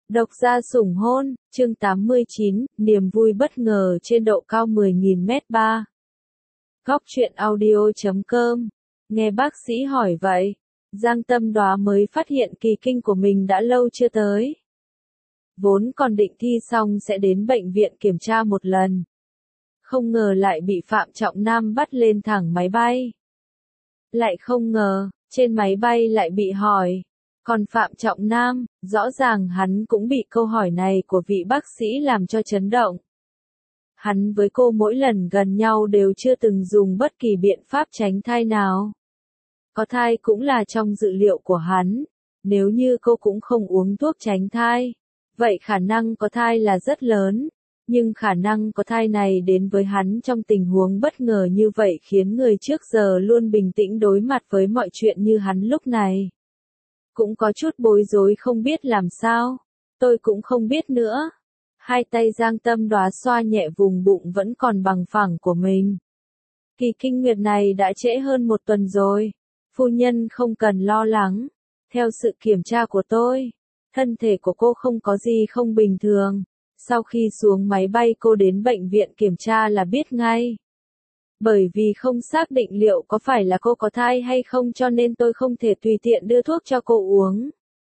Độc gia sủng hôn, chương 89, niềm vui bất ngờ trên độ cao 10.000 mét 3. Góc truyện audio.com. Nghe bác sĩ hỏi vậy, Giang Tâm Đoá mới phát hiện kỳ kinh của mình đã lâu chưa tới. Vốn còn định thi xong sẽ đến bệnh viện kiểm tra một lần. Không ngờ lại bị Phạm Trọng Nam bắt lên thẳng máy bay. Lại không ngờ, trên máy bay lại bị hỏi. Còn Phạm Trọng Nam, rõ ràng hắn cũng bị câu hỏi này của vị bác sĩ làm cho chấn động. Hắn với cô mỗi lần gần nhau đều chưa từng dùng bất kỳ biện pháp tránh thai nào. Có thai cũng là trong dự liệu của hắn. Nếu như cô cũng không uống thuốc tránh thai, vậy khả năng có thai là rất lớn. Nhưng khả năng có thai này đến với hắn trong tình huống bất ngờ như vậy khiến người trước giờ luôn bình tĩnh đối mặt với mọi chuyện như hắn lúc này cũng có chút bối rối không biết làm sao. Tôi cũng không biết nữa. Hai tay Giang Tâm Đoá xoa nhẹ vùng bụng vẫn còn bằng phẳng của mình. Kỳ kinh nguyệt này đã trễ hơn 1 tuần rồi. Phu nhân không cần lo lắng. Theo sự kiểm tra của tôi, thân thể của cô không có gì không bình thường. Sau khi xuống máy bay cô đến bệnh viện kiểm tra là biết ngay. Bởi vì không xác định liệu có phải là cô có thai hay không cho nên tôi không thể tùy tiện đưa thuốc cho cô uống.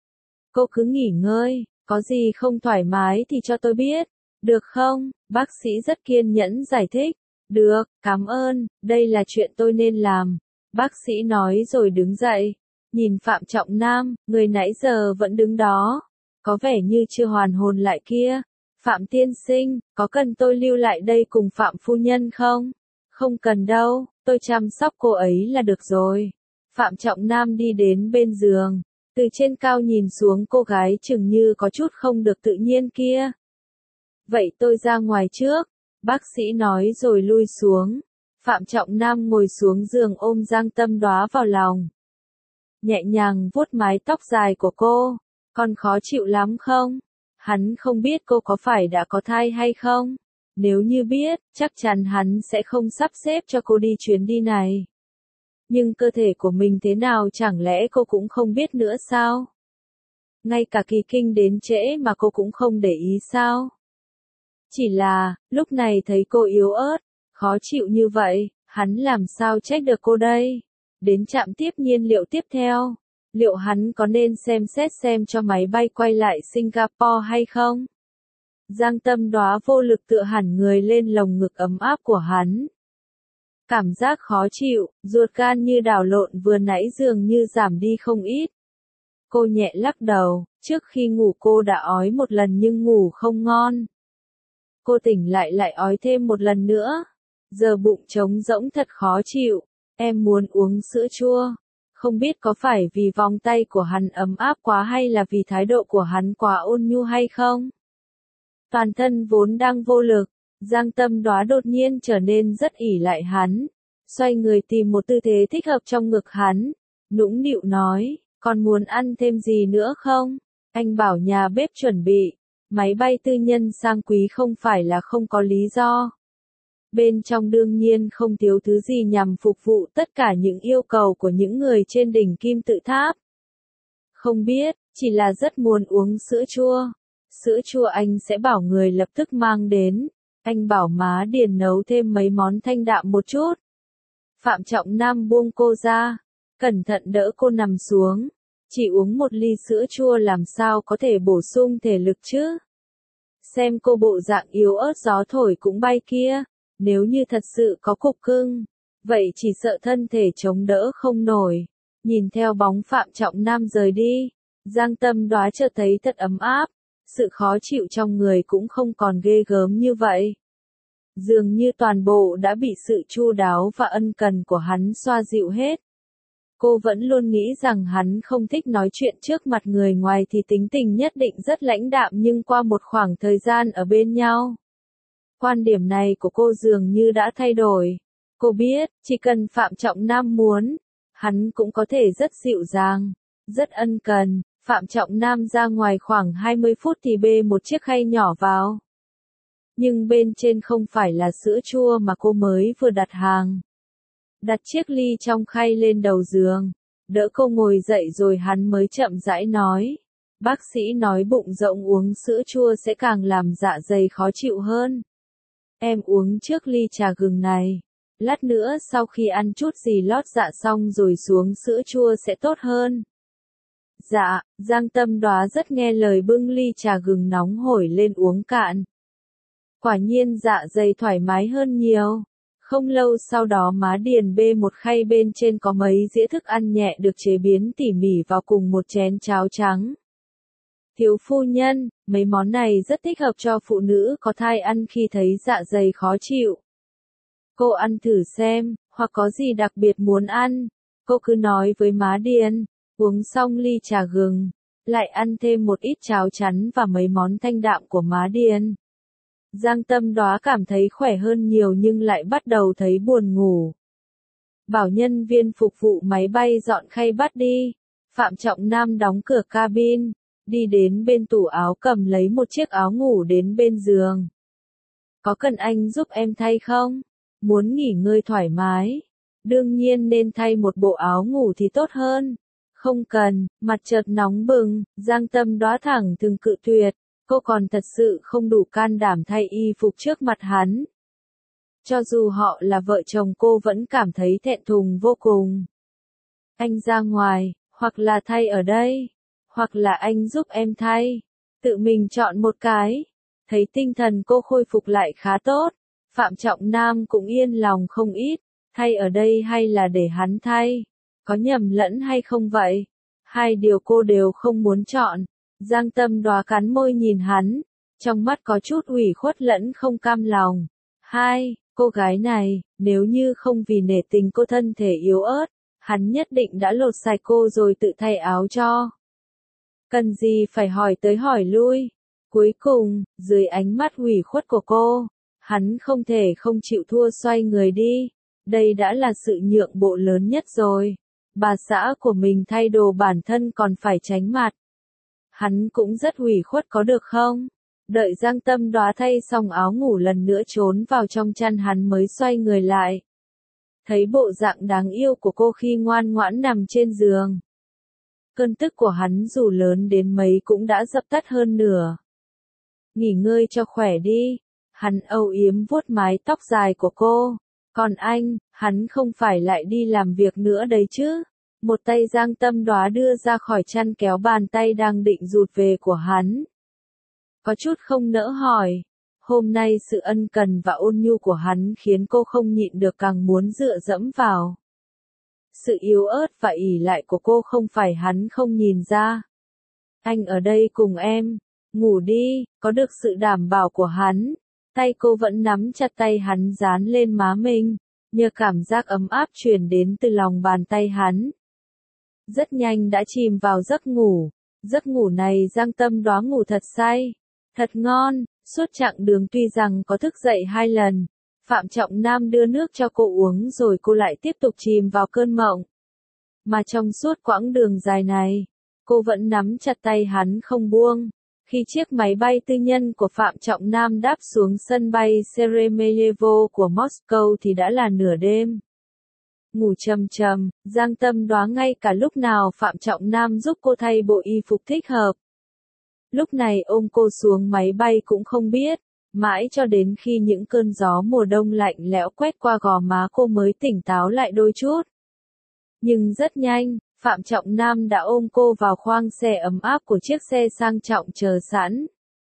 Cô cứ nghỉ ngơi, có gì không thoải mái thì cho tôi biết, được không? Bác sĩ rất kiên nhẫn giải thích. Được, cảm ơn, đây là chuyện tôi nên làm. Bác sĩ nói rồi đứng dậy, nhìn Phạm Trọng Nam, người nãy giờ vẫn đứng đó, có vẻ như chưa hoàn hồn lại kia. Phạm tiên sinh, có cần tôi lưu lại đây cùng Phạm phu nhân không? Không cần đâu, tôi chăm sóc cô ấy là được rồi. Phạm Trọng Nam đi đến bên giường, từ trên cao nhìn xuống cô gái chừng như có chút không được tự nhiên kia. Vậy tôi ra ngoài trước, bác sĩ nói rồi lui xuống. Phạm Trọng Nam ngồi xuống giường ôm Giang Tâm Đoá vào lòng. Nhẹ nhàng vuốt mái tóc dài của cô, còn khó chịu lắm không? Hắn không biết cô có phải đã có thai hay không. Nếu như biết, chắc chắn hắn sẽ không sắp xếp cho cô đi chuyến đi này. Nhưng cơ thể của mình thế nào chẳng lẽ cô cũng không biết nữa sao? Ngay cả kỳ kinh đến trễ mà cô cũng không để ý sao? Chỉ là, lúc này thấy cô yếu ớt, khó chịu như vậy, hắn làm sao trách được cô đây? Đến trạm tiếp nhiên liệu tiếp theo, liệu hắn có nên xem xét xem cho máy bay quay lại Singapore hay không? Giang Tâm Đoá vô lực tựa hẳn người lên lồng ngực ấm áp của hắn. Cảm giác khó chịu, ruột gan như đảo lộn vừa nãy dường như giảm đi không ít. Cô nhẹ lắc đầu, trước khi ngủ cô đã ói một lần nhưng ngủ không ngon. Cô tỉnh lại ói thêm một lần nữa. Giờ bụng trống rỗng thật khó chịu, em muốn uống sữa chua. Không biết có phải vì vòng tay của hắn ấm áp quá hay là vì thái độ của hắn quá ôn nhu hay không? Toàn thân vốn đang vô lực, Giang Tâm Đoá đột nhiên trở nên rất ỷ lại hắn. Xoay người tìm một tư thế thích hợp trong ngực hắn. Nũng nịu nói, còn muốn ăn thêm gì nữa không? Anh bảo nhà bếp chuẩn bị. Máy bay tư nhân sang quý không phải là không có lý do. Bên trong đương nhiên không thiếu thứ gì nhằm phục vụ tất cả những yêu cầu của những người trên đỉnh kim tự tháp. Không biết, chỉ là rất muốn uống sữa chua. Sữa chua anh sẽ bảo người lập tức mang đến. Anh bảo má Điền nấu thêm mấy món thanh đạm một chút. Phạm Trọng Nam buông cô ra, cẩn thận đỡ cô nằm xuống. Chỉ uống một ly sữa chua làm sao có thể bổ sung thể lực chứ? Xem cô bộ dạng yếu ớt gió thổi cũng bay kia. Nếu như thật sự có cục cưng, vậy chỉ sợ thân thể chống đỡ không nổi. Nhìn theo bóng Phạm Trọng Nam rời đi, Giang Tâm Đoá chợt thấy thật ấm áp. Sự khó chịu trong người cũng không còn ghê gớm như vậy. Dường như toàn bộ đã bị sự chu đáo và ân cần của hắn xoa dịu hết. Cô vẫn luôn nghĩ rằng hắn không thích nói chuyện trước mặt người ngoài thì tính tình nhất định rất lãnh đạm nhưng qua một khoảng thời gian ở bên nhau, quan điểm này của cô dường như đã thay đổi. Cô biết, chỉ cần Phạm Trọng Nam muốn, hắn cũng có thể rất dịu dàng, rất ân cần. Phạm Trọng Nam ra ngoài khoảng 20 phút thì bê một chiếc khay nhỏ vào. Nhưng bên trên không phải là sữa chua mà cô mới vừa đặt hàng. Đặt chiếc ly trong khay lên đầu giường, đỡ cô ngồi dậy rồi hắn mới chậm rãi nói. Bác sĩ nói bụng rỗng uống sữa chua sẽ càng làm dạ dày khó chịu hơn. Em uống trước ly trà gừng này. Lát nữa sau khi ăn chút gì lót dạ xong rồi xuống sữa chua sẽ tốt hơn. Dạ, Giang Tâm Đoá rất nghe lời bưng ly trà gừng nóng hổi lên uống cạn. Quả nhiên dạ dày thoải mái hơn nhiều. Không lâu sau đó má Điền bê một khay bên trên có mấy dĩa thức ăn nhẹ được chế biến tỉ mỉ vào cùng một chén cháo trắng. Thiếu phu nhân, mấy món này rất thích hợp cho phụ nữ có thai ăn khi thấy dạ dày khó chịu. Cô ăn thử xem, hoặc có gì đặc biệt muốn ăn, cô cứ nói với má Điền. Uống xong ly trà gừng, lại ăn thêm một ít cháo chắn và mấy món thanh đạm của má Điền. Giang Tâm Đoá cảm thấy khỏe hơn nhiều nhưng lại bắt đầu thấy buồn ngủ. Bảo nhân viên phục vụ máy bay dọn khay bát đi. Phạm Trọng Nam đóng cửa cabin, đi đến bên tủ áo cầm lấy một chiếc áo ngủ đến bên giường. Có cần anh giúp em thay không? Muốn nghỉ ngơi thoải mái. Đương nhiên nên thay một bộ áo ngủ thì tốt hơn. Không cần, mặt chợt nóng bừng, Giang Tâm Đoá thẳng thừng cự tuyệt. Cô còn thật sự không đủ can đảm thay y phục trước mặt hắn. Cho dù họ là vợ chồng cô vẫn cảm thấy thẹn thùng vô cùng. Anh ra ngoài, hoặc là thay ở đây, hoặc là anh giúp em thay. Tự mình chọn một cái. Thấy tinh thần cô khôi phục lại khá tốt. Phạm Trọng Nam cũng yên lòng không ít. Thay ở đây hay là để hắn thay? Có nhầm lẫn hay không vậy? Hai điều cô đều không muốn chọn. Giang Tâm Đoá cắn môi nhìn hắn, trong mắt có chút ủy khuất lẫn không cam lòng. Hai, cô gái này, nếu như không vì nể tình cô thân thể yếu ớt, hắn nhất định đã lột sạch cô rồi tự thay áo cho. Cần gì phải hỏi tới hỏi lui. Cuối cùng, dưới ánh mắt ủy khuất của cô, hắn không thể không chịu thua xoay người đi. Đây đã là sự nhượng bộ lớn nhất rồi. Bà xã của mình thay đồ bản thân còn phải tránh mặt. Hắn cũng rất ủy khuất có được không? Đợi Giang Tâm Đoá thay xong áo ngủ lần nữa trốn vào trong chăn hắn mới xoay người lại. Thấy bộ dạng đáng yêu của cô khi ngoan ngoãn nằm trên giường. Cơn tức của hắn dù lớn đến mấy cũng đã dập tắt hơn nửa. Nghỉ ngơi cho khỏe đi. Hắn âu yếm vuốt mái tóc dài của cô. Còn anh, hắn không phải lại đi làm việc nữa đấy chứ? Một tay Giang Tâm Đoá đưa ra khỏi chăn kéo bàn tay đang định rụt về của hắn. Có chút không nỡ hỏi. Hôm nay sự ân cần và ôn nhu của hắn khiến cô không nhịn được càng muốn dựa dẫm vào. Sự yếu ớt và ỷ lại của cô không phải hắn không nhìn ra. Anh ở đây cùng em. Ngủ đi, có được sự đảm bảo của hắn. Tay cô vẫn nắm chặt tay hắn dán lên má mình. Nhờ cảm giác ấm áp truyền đến từ lòng bàn tay hắn. Rất nhanh đã chìm vào giấc ngủ. Giấc ngủ này Giang Tâm Đoá ngủ thật say. Thật ngon, suốt chặng đường tuy rằng có thức dậy 2 lần. Phạm Trọng Nam đưa nước cho cô uống rồi cô lại tiếp tục chìm vào cơn mộng. Mà trong suốt quãng đường dài này, cô vẫn nắm chặt tay hắn không buông. Khi chiếc máy bay tư nhân của Phạm Trọng Nam đáp xuống sân bay Sheremetyevo của Moscow thì đã là nửa đêm. Ngủ trầm trầm, Giang Tâm Đoá ngay cả lúc nào Phạm Trọng Nam giúp cô thay bộ y phục thích hợp. Lúc này ôm cô xuống máy bay cũng không biết, mãi cho đến khi những cơn gió mùa đông lạnh lẽo quét qua gò má cô mới tỉnh táo lại đôi chút. Nhưng rất nhanh, Phạm Trọng Nam đã ôm cô vào khoang xe ấm áp của chiếc xe sang trọng chờ sẵn.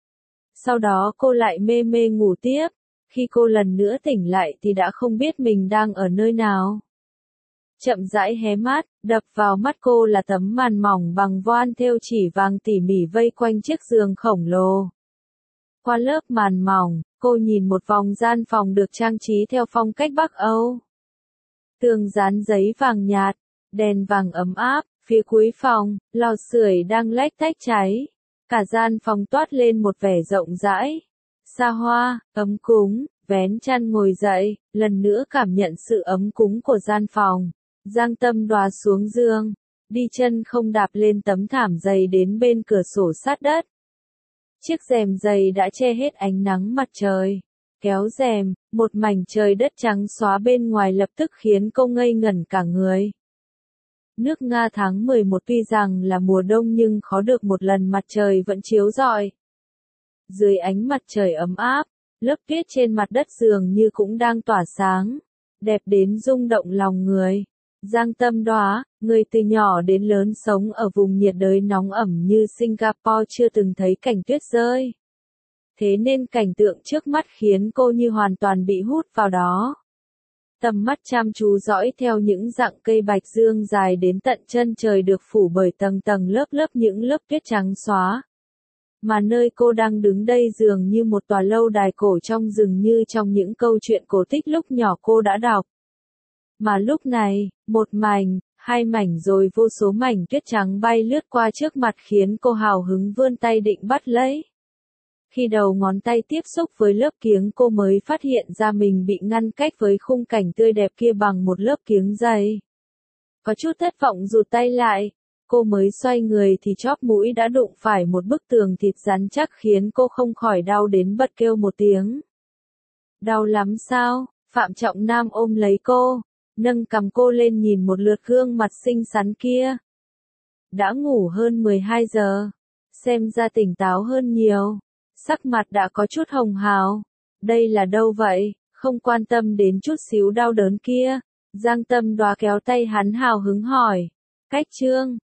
Sau đó cô lại mê mê ngủ tiếp, khi cô lần nữa tỉnh lại thì đã không biết mình đang ở nơi nào. Chậm rãi hé mắt, đập vào mắt cô là tấm màn mỏng bằng voan thêu chỉ vàng tỉ mỉ vây quanh chiếc giường khổng lồ. Qua lớp màn mỏng, cô nhìn một vòng gian phòng được trang trí theo phong cách Bắc Âu. Tường dán giấy vàng nhạt, đèn vàng ấm áp, phía cuối phòng, lò sưởi đang lách tách cháy. Cả gian phòng toát lên một vẻ rộng rãi, xa hoa, ấm cúng, vén chăn ngồi dậy, lần nữa cảm nhận sự ấm cúng của gian phòng. Giang Tâm Đoá xuống giường, đi chân không đạp lên tấm thảm dày đến bên cửa sổ sát đất. Chiếc rèm dày đã che hết ánh nắng mặt trời. Kéo rèm, một mảnh trời đất trắng xóa bên ngoài lập tức khiến cô ngây ngẩn cả người. Nước Nga tháng 11 tuy rằng là mùa đông nhưng khó được một lần mặt trời vẫn chiếu rọi. Dưới ánh mặt trời ấm áp, lớp tuyết trên mặt đất dường như cũng đang tỏa sáng, đẹp đến rung động lòng người. Giang Tâm Đoá, người từ nhỏ đến lớn sống ở vùng nhiệt đới nóng ẩm như Singapore chưa từng thấy cảnh tuyết rơi. Thế nên cảnh tượng trước mắt khiến cô như hoàn toàn bị hút vào đó. Tầm mắt chăm chú dõi theo những dặng cây bạch dương dài đến tận chân trời được phủ bởi tầng tầng lớp lớp những lớp tuyết trắng xóa. Mà nơi cô đang đứng đây dường như một tòa lâu đài cổ trong rừng như trong những câu chuyện cổ tích lúc nhỏ cô đã đọc. Mà lúc này, một mảnh, hai mảnh rồi vô số mảnh tuyết trắng bay lướt qua trước mặt khiến cô hào hứng vươn tay định bắt lấy. Khi đầu ngón tay tiếp xúc với lớp kiếng cô mới phát hiện ra mình bị ngăn cách với khung cảnh tươi đẹp kia bằng một lớp kiếng dày. Có chút thất vọng rụt tay lại, cô mới xoay người thì chóp mũi đã đụng phải một bức tường thịt rắn chắc khiến cô không khỏi đau đến bật kêu một tiếng. Đau lắm sao? Phạm Trọng Nam ôm lấy cô, nâng cằm cô lên nhìn một lượt gương mặt xinh xắn kia. Đã ngủ hơn 12 giờ, xem ra tỉnh táo hơn nhiều. Sắc mặt đã có chút hồng hào. Đây là đâu vậy? Không quan tâm đến chút xíu đau đớn kia. Giang Tâm Đoá kéo tay hắn hào hứng hỏi. Cách Trương,